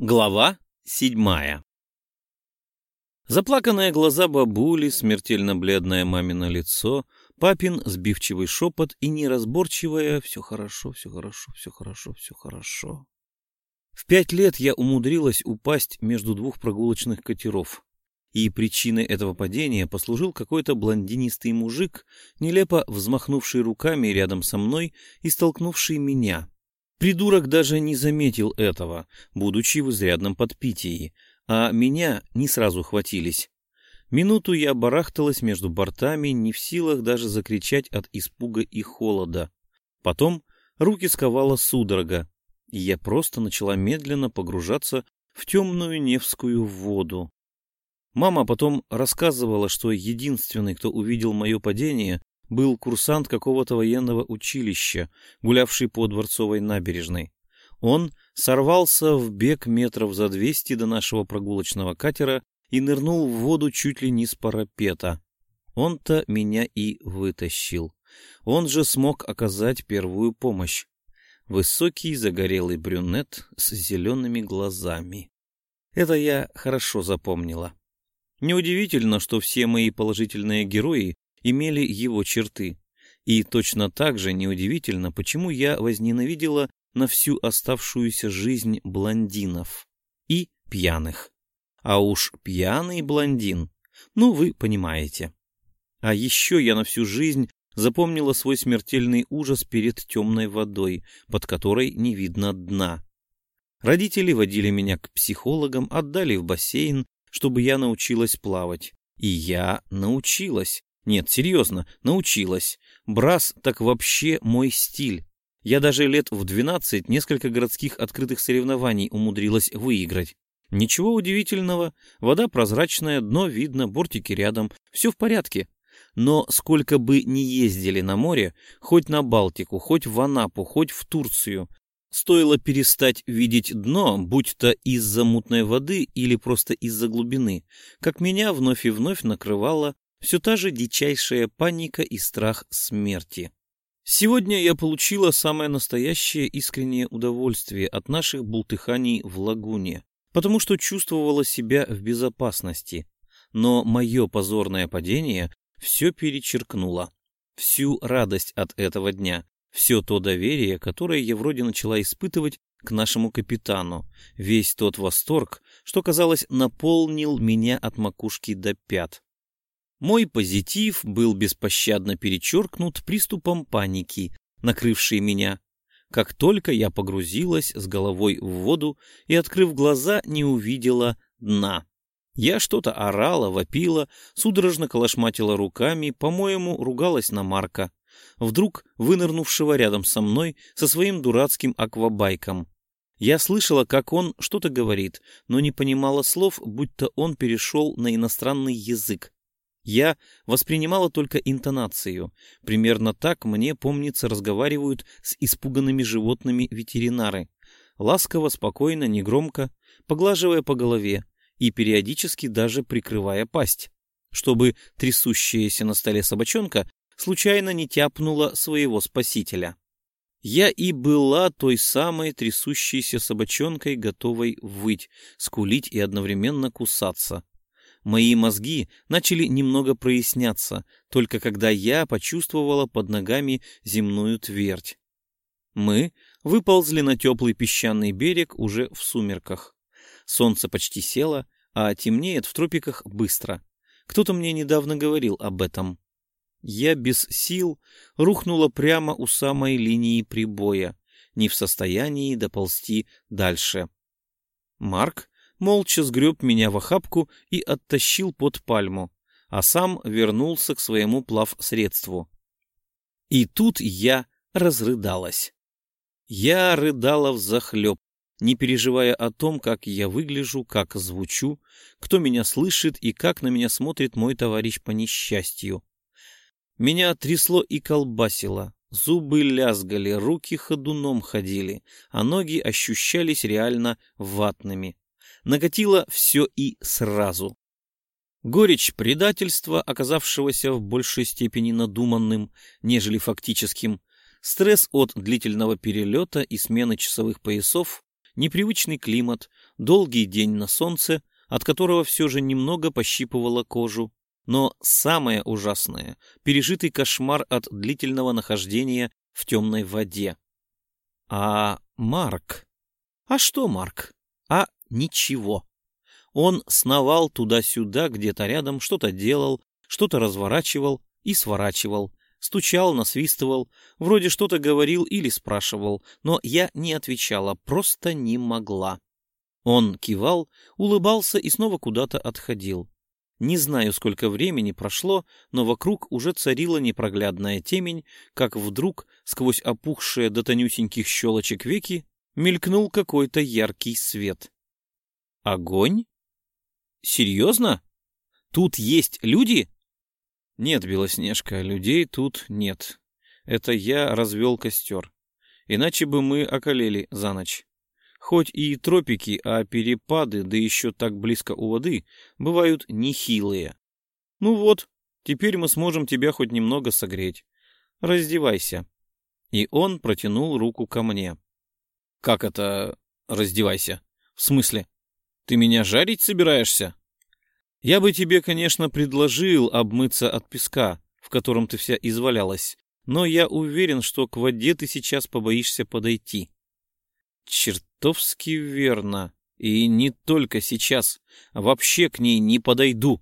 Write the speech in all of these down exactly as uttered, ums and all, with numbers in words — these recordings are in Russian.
Глава седьмая. Заплаканные глаза бабули, смертельно бледное мамино лицо, папин сбивчивый шепот и неразборчивое «все хорошо, все хорошо, все хорошо, все хорошо». В пять лет я умудрилась упасть между двух прогулочных катеров, и причиной этого падения послужил какой-то блондинистый мужик, нелепо взмахнувший руками рядом со мной и столкнувший меня. Придурок даже не заметил этого, будучи в изрядном подпитии, а меня не сразу хватились. Минуту я барахталась между бортами, не в силах даже закричать от испуга и холода. Потом руки сковала судорога, и я просто начала медленно погружаться в темную Невскую воду. Мама потом рассказывала, что единственный, кто увидел мое падение, был курсант какого-то военного училища, гулявший по Дворцовой набережной. Он сорвался в бег метров за двести до нашего прогулочного катера и нырнул в воду чуть ли не с парапета. Он-то меня и вытащил. Он же смог оказать первую помощь. Высокий загорелый брюнет с зелеными глазами. Это я хорошо запомнила. Неудивительно, что все мои положительные герои имели его черты. И точно так же неудивительно, почему я возненавидела на всю оставшуюся жизнь блондинов и пьяных. А уж пьяный блондин, ну вы понимаете. А еще я на всю жизнь запомнила свой смертельный ужас перед темной водой, под которой не видно дна. Родители водили меня к психологам, отдали в бассейн, чтобы я научилась плавать. И я научилась. Нет, серьезно, научилась. Брас так вообще мой стиль. Я даже лет в двенадцать несколько городских открытых соревнований умудрилась выиграть. Ничего удивительного, вода прозрачная, дно видно, бортики рядом, все в порядке. Но сколько бы ни ездили на море, хоть на Балтику, хоть в Анапу, хоть в Турцию, стоило перестать видеть дно, будь то из-за мутной воды или просто из-за глубины, как меня вновь и вновь накрывала все та же дичайшая паника и страх смерти. Сегодня я получила самое настоящее искреннее удовольствие от наших бултыханий в лагуне, потому что чувствовала себя в безопасности. Но мое позорное падение все перечеркнуло. Всю радость от этого дня, все то доверие, которое я вроде начала испытывать к нашему капитану, весь тот восторг, что, казалось, наполнил меня от макушки до пят. Мой позитив был беспощадно перечеркнут приступом паники, накрывшей меня. Как только я погрузилась с головой в воду и, открыв глаза, не увидела дна. Я что-то орала, вопила, судорожно колошматила руками, по-моему, ругалась на Марка, вдруг вынырнувшего рядом со мной со своим дурацким аквабайком. Я слышала, как он что-то говорит, но не понимала слов, будто он перешел на иностранный язык. Я воспринимала только интонацию. Примерно так, мне помнится, разговаривают с испуганными животными ветеринары. Ласково, спокойно, негромко, поглаживая по голове и периодически даже прикрывая пасть, чтобы трясущаяся на столе собачонка случайно не тяпнула своего спасителя. Я и была той самой трясущейся собачонкой, готовой выть, скулить и одновременно кусаться. Мои мозги начали немного проясняться, только когда я почувствовала под ногами земную твердь. Мы выползли на теплый песчаный берег уже в сумерках. Солнце почти село, а темнеет в тропиках быстро. Кто-то мне недавно говорил об этом. Я без сил рухнула прямо у самой линии прибоя, не в состоянии доползти дальше. Марк молча сгреб меня в охапку и оттащил под пальму, а сам вернулся к своему плавсредству. И тут я разрыдалась. Я рыдала взахлеб, не переживая о том, как я выгляжу, как звучу, кто меня слышит и как на меня смотрит мой товарищ по несчастью. Меня трясло и колбасило, зубы лязгали, руки ходуном ходили, а ноги ощущались реально ватными. Накатило все и сразу. Горечь предательства, оказавшегося в большей степени надуманным, нежели фактическим, стресс от длительного перелета и смены часовых поясов непривычный климат, долгий день на солнце, от которого все же немного пощипывало кожу. Но самое ужасное — пережитый кошмар от длительного нахождения в темной воде. А Марк? А что Марк? А ничего. Он сновал туда-сюда, где-то рядом, что-то делал, что-то разворачивал и сворачивал, стучал, насвистывал, вроде что-то говорил или спрашивал, но я не отвечала, просто не могла. Он кивал, улыбался и снова куда-то отходил. Не знаю, сколько времени прошло, но вокруг уже царила непроглядная темень, как вдруг, сквозь опухшие до тонюсеньких щелочек веки, мелькнул какой-то яркий свет. Огонь? Серьезно? Тут есть люди? Нет, Белоснежка, людей тут нет. Это я развел костер. Иначе бы мы околели за ночь. Хоть и тропики, а перепады, да еще так близко у воды, бывают нехилые. Ну вот, теперь мы сможем тебя хоть немного согреть. Раздевайся. И он протянул руку ко мне. Как это раздевайся? В смысле? Ты меня жарить собираешься? Я бы тебе, конечно, предложил обмыться от песка, в котором ты вся извалялась, но я уверен, что к воде ты сейчас побоишься подойти. Чертовски верно. И не только сейчас. Вообще к ней не подойду.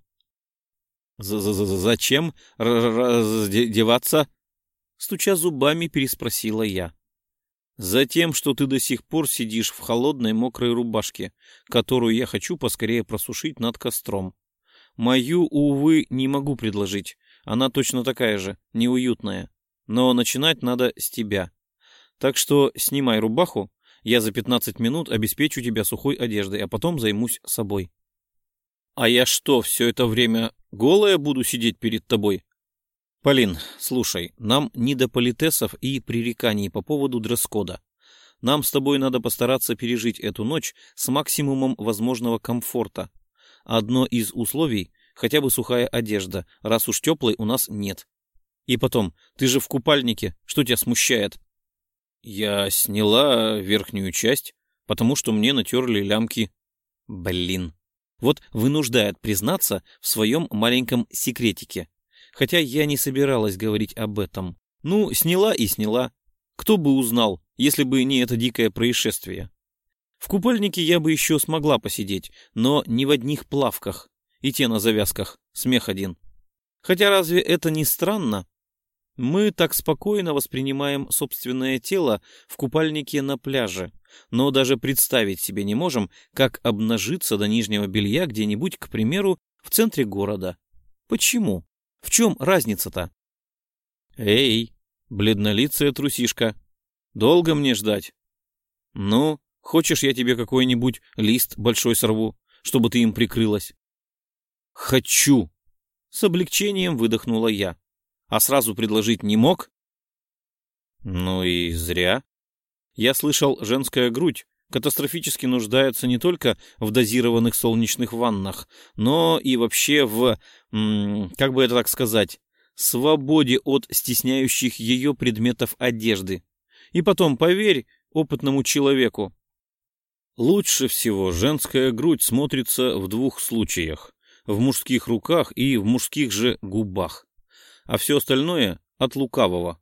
Зачем раздеваться? Стуча зубами, переспросила я. Затем, что ты до сих пор сидишь в холодной мокрой рубашке, которую я хочу поскорее просушить над костром. Мою, увы, не могу предложить. Она точно такая же, неуютная. Но начинать надо с тебя. Так что снимай рубаху. Я за пятнадцать минут обеспечу тебя сухой одеждой, а потом займусь собой. А я что, все это время голая буду сидеть перед тобой? Полин, слушай, нам не до политесов и пререканий по поводу дресс-кода. Нам с тобой надо постараться пережить эту ночь с максимумом возможного комфорта. Одно из условий — хотя бы сухая одежда, раз уж теплой у нас нет. И потом, ты же в купальнике, что тебя смущает? Я сняла верхнюю часть, потому что мне натерли лямки. Блин. Вот вынуждает признаться в своем маленьком секретике. Хотя я не собиралась говорить об этом. Ну, сняла и сняла. Кто бы узнал, если бы не это дикое происшествие. В купальнике я бы еще смогла посидеть, но не в одних плавках. И те на завязках. Смех один. Хотя разве это не странно? Мы так спокойно воспринимаем собственное тело в купальнике на пляже, но даже представить себе не можем, как обнажиться до нижнего белья где-нибудь, к примеру, в центре города. Почему? В чем разница-то? Эй, бледнолицая трусишка, долго мне ждать? Ну, хочешь, я тебе какой-нибудь лист большой сорву, чтобы ты им прикрылась? Хочу! С облегчением выдохнула я. А сразу предложить не мог? Ну и зря. Я слышал, женская грудь катастрофически нуждается не только в дозированных солнечных ваннах, но и вообще в, м- как бы это так сказать, свободе от стесняющих ее предметов одежды. И потом, поверь опытному человеку, лучше всего женская грудь смотрится в двух случаях: в мужских руках и в мужских же губах. А все остальное от лукавого.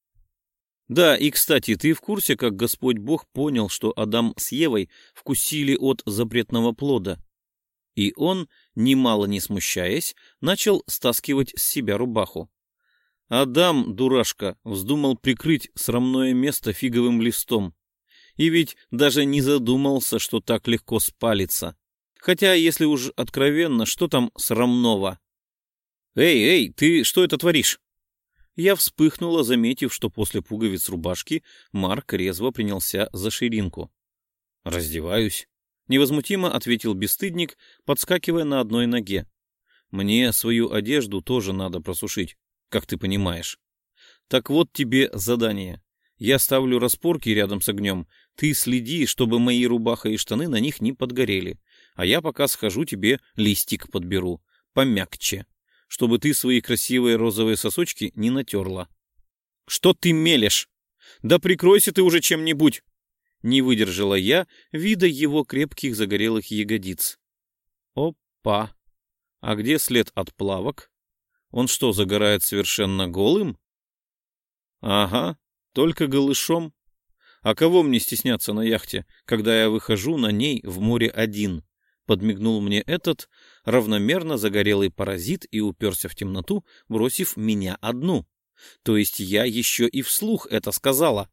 Да, и, кстати, ты в курсе, как Господь Бог понял, что Адам с Евой вкусили от запретного плода? И он, немало не смущаясь, начал стаскивать с себя рубаху. Адам, дурашка, вздумал прикрыть срамное место фиговым листом. И ведь даже не задумался, что так легко спалится. Хотя, если уж откровенно, что там срамного? «Эй, эй, ты что это творишь?» Я вспыхнула, заметив, что после пуговиц рубашки Марк резво принялся за ширинку. «Раздеваюсь», — невозмутимо ответил бесстыдник, подскакивая на одной ноге. «Мне свою одежду тоже надо просушить, как ты понимаешь. Так вот тебе задание. Я ставлю распорки рядом с огнем, ты следи, чтобы мои рубаха и штаны на них не подгорели, а я пока схожу тебе листик подберу, помягче, чтобы ты свои красивые розовые сосочки не натерла». «Что ты мелешь? Да прикройся ты уже чем-нибудь!» Не выдержала я вида его крепких загорелых ягодиц. Опа! А где след от плавок? Он что, загорает совершенно голым? Ага, только голышом. А кого мне стесняться на яхте, когда я выхожу на ней в море один? Подмигнул мне этот равномерно загорелый паразит и уперся в темноту, бросив меня одну. То есть я еще и вслух это сказала.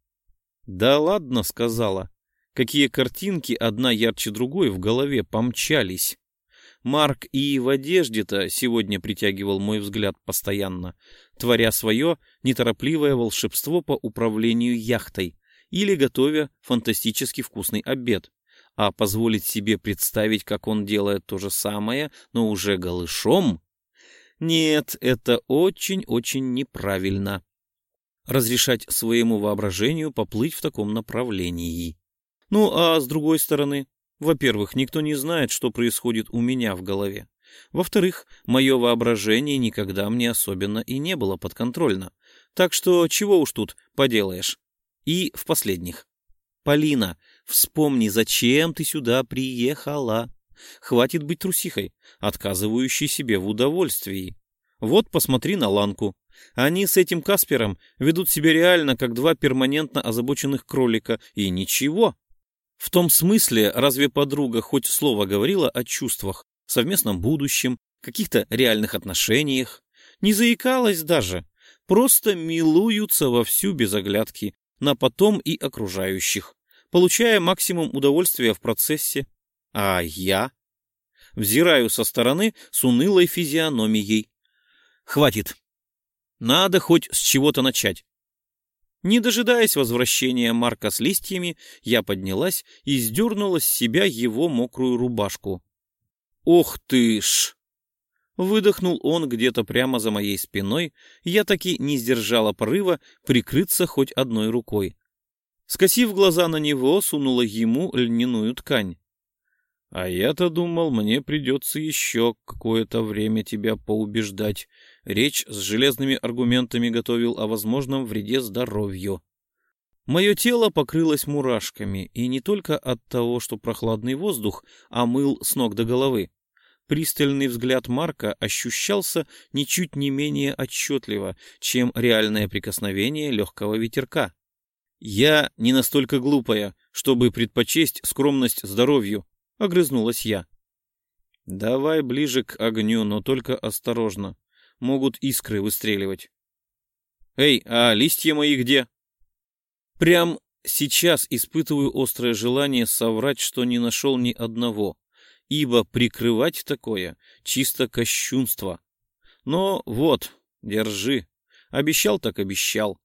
Да ладно, сказала. Какие картинки, одна ярче другой, в голове помчались. Марк и в одежде-то сегодня притягивал мой взгляд постоянно, творя свое неторопливое волшебство по управлению яхтой или готовя фантастически вкусный обед. А позволить себе представить, как он делает то же самое, но уже голышом? Нет, это очень-очень неправильно. Разрешать своему воображению поплыть в таком направлении. Ну, а с другой стороны, во-первых, никто не знает, что происходит у меня в голове. Во-вторых, мое воображение никогда мне особенно и не было подконтрольно. Так что чего уж тут поделаешь. И в последних. Полина, вспомни, зачем ты сюда приехала. Хватит быть трусихой, отказывающей себе в удовольствии. Вот посмотри на Ланку. Они с этим Каспером ведут себя реально, как два перманентно озабоченных кролика, и ничего. В том смысле, разве подруга хоть слово говорила о чувствах, совместном будущем, каких-то реальных отношениях? Не заикалась даже. Просто милуются вовсю без оглядки на потом и окружающих, получая максимум удовольствия в процессе. А я взираю со стороны с унылой физиономией. Хватит. Надо хоть с чего-то начать. Не дожидаясь возвращения Марка с листьями, я поднялась и сдернула с себя его мокрую рубашку. Ох ты ж! Выдохнул он где-то прямо за моей спиной, я таки не сдержала порыва прикрыться хоть одной рукой. Скосив глаза на него, сунула ему льняную ткань. А я-то думал, мне придется еще какое-то время тебя поубеждать. Речь с железными аргументами готовил о возможном вреде здоровью. Мое тело покрылось мурашками, и не только от того, что прохладный воздух омыл с ног до головы. Пристальный взгляд Марка ощущался ничуть не менее отчетливо, чем реальное прикосновение легкого ветерка. Я не настолько глупая, чтобы предпочесть скромность здоровью, — огрызнулась я. — Давай ближе к огню, но только осторожно. Могут искры выстреливать. — Эй, а листья мои где? Прям сейчас испытываю острое желание соврать, что не нашел ни одного, ибо прикрывать такое — чисто кощунство. Но вот, держи. Обещал так обещал.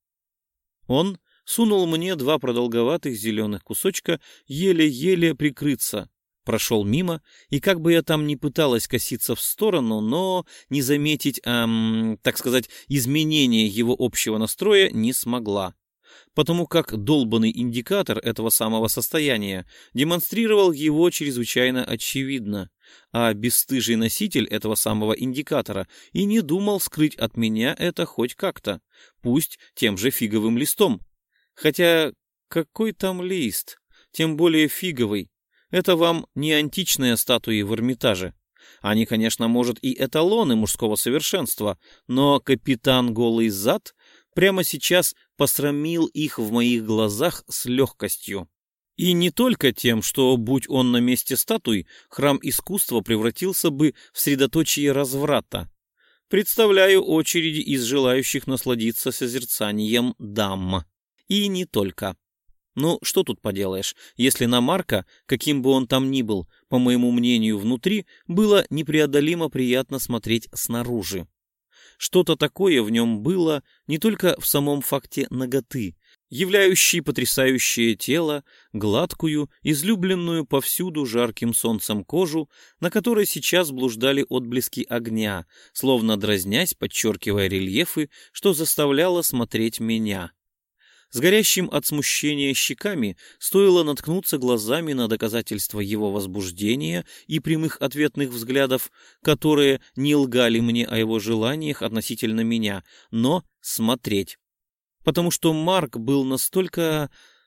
Он сунул мне два продолговатых зеленых кусочка еле-еле прикрыться. Прошел мимо, и как бы я там ни пыталась коситься в сторону, но не заметить, эм, так сказать, изменения его общего настроя не смогла. Потому как долбанный индикатор этого самого состояния демонстрировал его чрезвычайно очевидно, а бесстыжий носитель этого самого индикатора и не думал скрыть от меня это хоть как-то, пусть тем же фиговым листом. Хотя какой там лист, тем более фиговый. Это вам не античные статуи в Эрмитаже. Они, конечно, может, и эталоны мужского совершенства, но капитан Голый Зад прямо сейчас посрамил их в моих глазах с легкостью. И не только тем, что, будь он на месте статуй, храм искусства превратился бы в средоточие разврата. Представляю очереди из желающих насладиться созерцанием дам. И не только. Ну, что тут поделаешь, если на Марка, каким бы он там ни был, по моему мнению, внутри, было непреодолимо приятно смотреть снаружи. Что-то такое в нем было не только в самом факте наготы, являющей потрясающее тело, гладкую, излюбленную повсюду жарким солнцем кожу, на которой сейчас блуждали отблески огня, словно дразнясь, подчеркивая рельефы, что заставляло смотреть меня. С горящим от смущения щеками стоило наткнуться глазами на доказательства его возбуждения и прямых ответных взглядов, которые не лгали мне о его желаниях относительно меня, но смотреть. Потому что Марк был настолько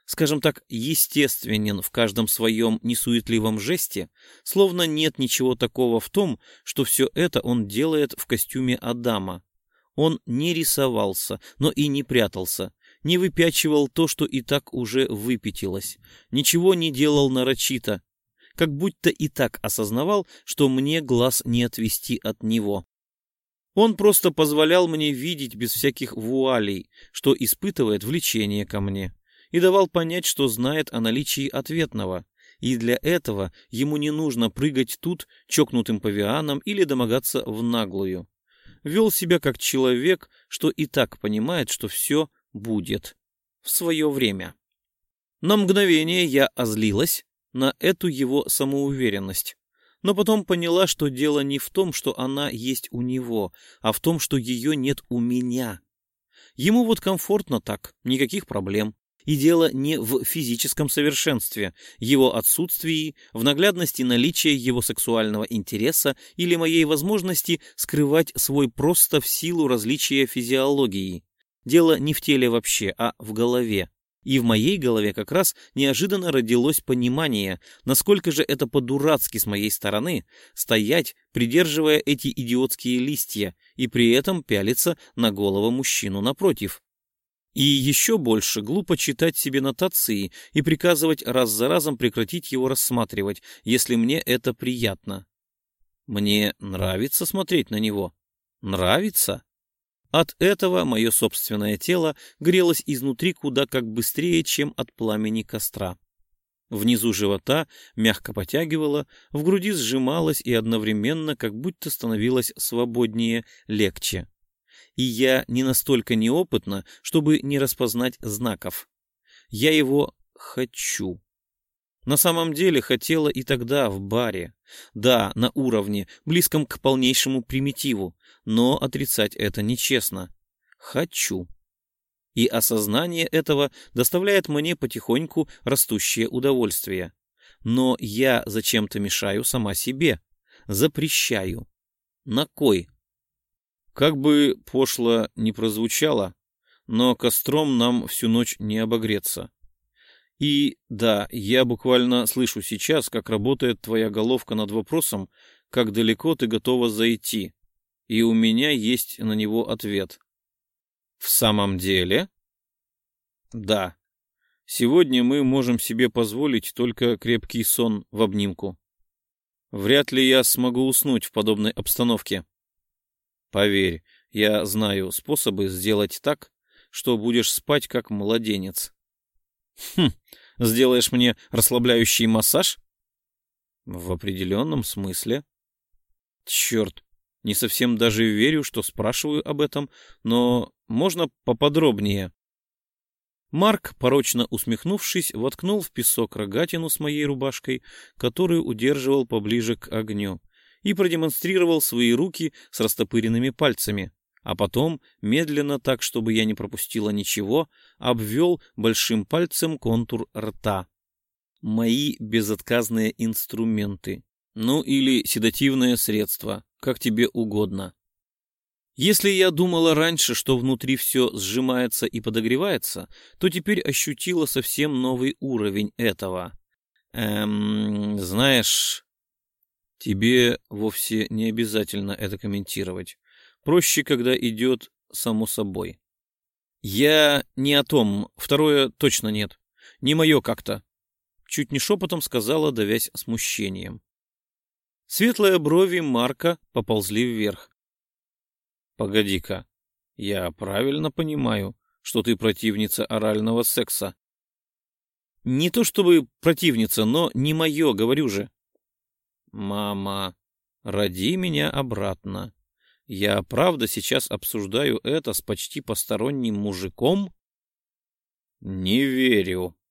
скажем так, естественен в каждом своем несуетливом жесте, словно нет ничего такого в том, что все это он делает в костюме Адама. Он не рисовался, но и не прятался, не выпячивал то, что и так уже выпятилось, ничего не делал нарочито, как будто и так осознавал, что мне глаз не отвести от него. Он просто позволял мне видеть без всяких вуалей, что испытывает влечение ко мне, и давал понять, что знает о наличии ответного, и для этого ему не нужно прыгать тут чокнутым павианом или домогаться в наглую. Вел себя как человек, что и так понимает, что все будет в свое время. На мгновение я озлилась на эту его самоуверенность, но потом поняла, что дело не в том, что она есть у него, а в том, что ее нет у меня. Ему вот комфортно так, никаких проблем. И дело не в физическом совершенстве, его отсутствии, в наглядности наличия его сексуального интереса или моей возможности скрывать свой просто в силу различия физиологии. Дело не в теле вообще, а в голове. И в моей голове как раз неожиданно родилось понимание, насколько же это по-дурацки с моей стороны стоять, придерживая эти идиотские листья, и при этом пялиться на голову мужчину напротив. И еще больше глупо читать себе нотации и приказывать раз за разом прекратить его рассматривать, если мне это приятно. Мне нравится смотреть на него. Нравится. От этого мое собственное тело грелось изнутри куда как быстрее, чем от пламени костра. Внизу живота мягко потягивало, в груди сжималось и одновременно как будто становилось свободнее, легче. И я не настолько неопытна, чтобы не распознать знаков. Я его хочу. На самом деле хотела и тогда в баре. Да, на уровне, близком к полнейшему примитиву, но отрицать это нечестно. Хочу. И осознание этого доставляет мне потихоньку растущее удовольствие. Но я зачем-то мешаю сама себе. Запрещаю. На кой? Как бы пошло ни прозвучало, но костром нам всю ночь не обогреться. И да, я буквально слышу сейчас, как работает твоя головка над вопросом, как далеко ты готова зайти, и у меня есть на него ответ. В самом деле? Да. Сегодня мы можем себе позволить только крепкий сон в обнимку. Вряд ли я смогу уснуть в подобной обстановке. Поверь, я знаю способы сделать так, что будешь спать как младенец. Хм, сделаешь мне расслабляющий массаж? В определенном смысле. Черт, не совсем даже верю, что спрашиваю об этом, но можно поподробнее? Марк, порочно усмехнувшись, воткнул в песок рогатину с моей рубашкой, которую удерживал поближе к огню, и продемонстрировал свои руки с растопыренными пальцами, а потом, медленно так, чтобы я не пропустила ничего, обвел большим пальцем контур рта. Мои безотказные инструменты. Ну или седативное средство, как тебе угодно. Если я думала раньше, что внутри все сжимается и подогревается, то теперь ощутила совсем новый уровень этого. Эм, знаешь... Тебе вовсе не обязательно это комментировать. Проще, когда идет само собой. Я не о том, второе точно нет. Не мое как-то. Чуть не шепотом сказала, давясь смущением. Светлые брови Марка поползли вверх. Погоди-ка, я правильно понимаю, что ты противница орального секса? Не то чтобы противница, но не мое, говорю же. «Мама, роди меня обратно. Я правда сейчас обсуждаю это с почти посторонним мужиком?» «Не верю».